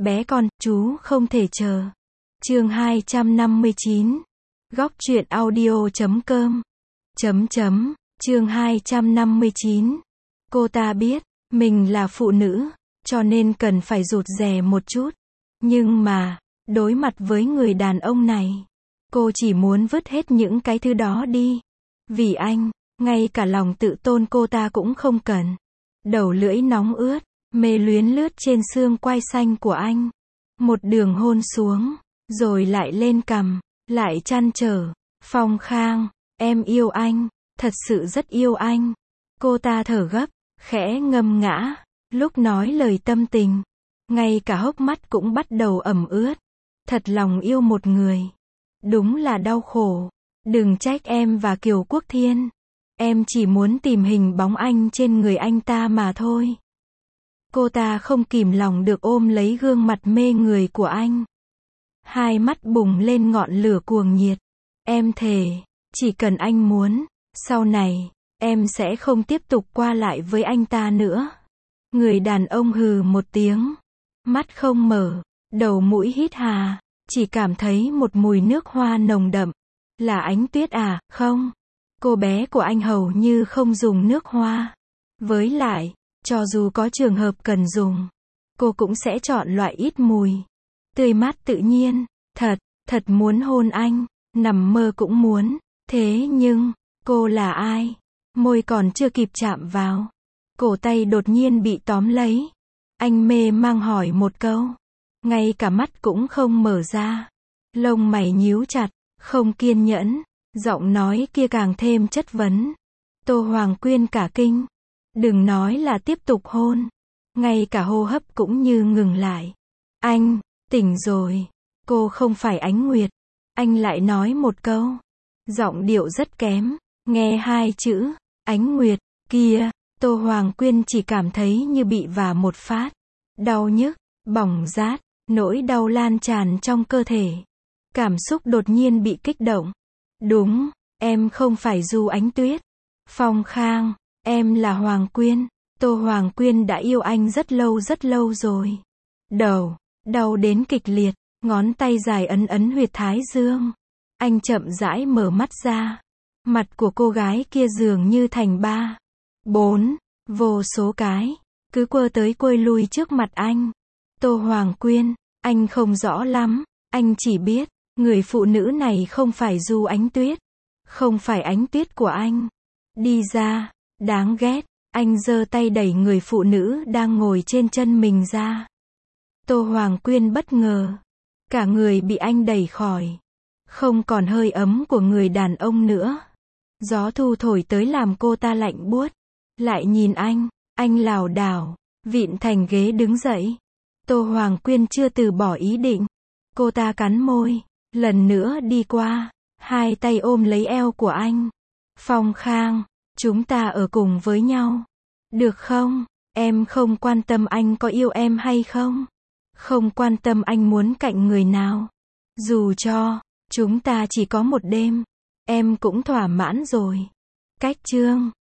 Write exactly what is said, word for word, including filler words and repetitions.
bé con, chú không thể chờ. Chương hai trăm năm mươi chín. Góc truyện audio chấm com. Chấm chấm, chương hai trăm năm mươi chín. Cô ta biết, mình là phụ nữ, cho nên cần phải rụt rè một chút. Nhưng mà, đối mặt với người đàn ông này, cô chỉ muốn vứt hết những cái thứ đó đi. Vì anh, ngay cả lòng tự tôn cô ta cũng không cần. Đầu lưỡi nóng ướt, mê luyến lướt trên xương quai xanh của anh. Một đường hôn xuống, rồi lại lên cằm, lại trăn trở. Phong Khang, em yêu anh, thật sự rất yêu anh. Cô ta thở gấp, khẽ ngâm ngã, lúc nói lời tâm tình. Ngay cả hốc mắt cũng bắt đầu ẩm ướt. Thật lòng yêu một người, đúng là đau khổ. Đừng trách em và Kiều Quốc Thiên. Em chỉ muốn tìm hình bóng anh trên người anh ta mà thôi. Cô ta không kìm lòng được ôm lấy gương mặt mê người của anh. Hai mắt bùng lên ngọn lửa cuồng nhiệt. Em thề, chỉ cần anh muốn, sau này, em sẽ không tiếp tục qua lại với anh ta nữa. Người đàn ông hừ một tiếng. Mắt không mở, đầu mũi hít hà, chỉ cảm thấy một mùi nước hoa nồng đậm. Là Ánh Tuyết à, không? Cô bé của anh hầu như không dùng nước hoa. Với lại, cho dù có trường hợp cần dùng, cô cũng sẽ chọn loại ít mùi. Tươi mát tự nhiên, thật, thật muốn hôn anh, nằm mơ cũng muốn. Thế nhưng, cô là ai? Môi còn chưa kịp chạm vào, cổ tay đột nhiên bị tóm lấy. Anh mê mang hỏi một câu, ngay cả mắt cũng không mở ra. Lông mày nhíu chặt, không kiên nhẫn, giọng nói kia càng thêm chất vấn. Tô Hoàng Quyên cả kinh, đừng nói là tiếp tục hôn, ngay cả hô hấp cũng như ngừng lại. Anh, tỉnh rồi, cô không phải Ánh Nguyệt. Anh lại nói một câu, giọng điệu rất kém, nghe hai chữ, Ánh Nguyệt, kia, Tô Hoàng Quyên chỉ cảm thấy như bị vả một phát. Đau nhức, bỏng rát, nỗi đau lan tràn trong cơ thể. Cảm xúc đột nhiên bị kích động. Đúng, em không phải Du Ánh Tuyết. Phong Khang, em là Hoàng Quyên. Tô Hoàng Quyên đã yêu anh rất lâu rất lâu rồi. Đầu, đau đến kịch liệt, ngón tay dài ấn ấn huyệt thái dương. Anh chậm rãi mở mắt ra. Mặt của cô gái kia dường như thành ba, bốn, vô số cái, cứ quơ tới quơ lui trước mặt anh. Tô Hoàng Quyên, anh không rõ lắm, anh chỉ biết, người phụ nữ này không phải Du Ánh Tuyết, không phải Ánh Tuyết của anh. Đi ra, đáng ghét, anh giơ tay đẩy người phụ nữ đang ngồi trên chân mình ra. Tô Hoàng Quyên bất ngờ, cả người bị anh đẩy khỏi, không còn hơi ấm của người đàn ông nữa. Gió thu thổi tới làm cô ta lạnh buốt, lại nhìn anh, anh lảo đảo, vịn thành ghế đứng dậy. Tô Hoàng Quyên chưa từ bỏ ý định, cô ta cắn môi, lần nữa đi qua, hai tay ôm lấy eo của anh. Phong Khang, chúng ta ở cùng với nhau, được không? Em không quan tâm anh có yêu em hay không, không quan tâm anh muốn cạnh người nào, dù cho chúng ta chỉ có một đêm, em cũng thỏa mãn rồi. Cách chương